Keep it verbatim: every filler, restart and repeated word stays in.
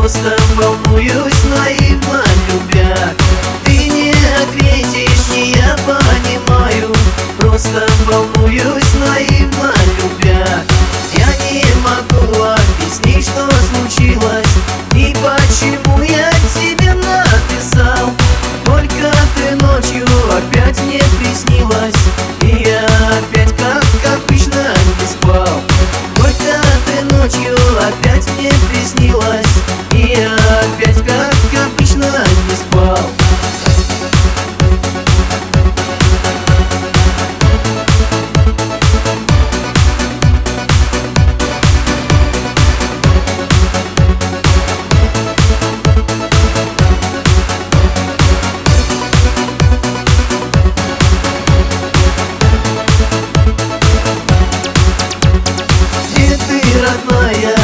просто волнуюсь, наивно любя. Ты не ответишь, не я понимаю. Просто волнуюсь, наивно любя. Я не могу объяснить, что случилось и почему я тебе написал. Только ты ночью опять мне приснилась, и я опять, как обычно, не спал. Только ты ночью опять мне приснилась, и я опять, как обычно, не спал. Родная,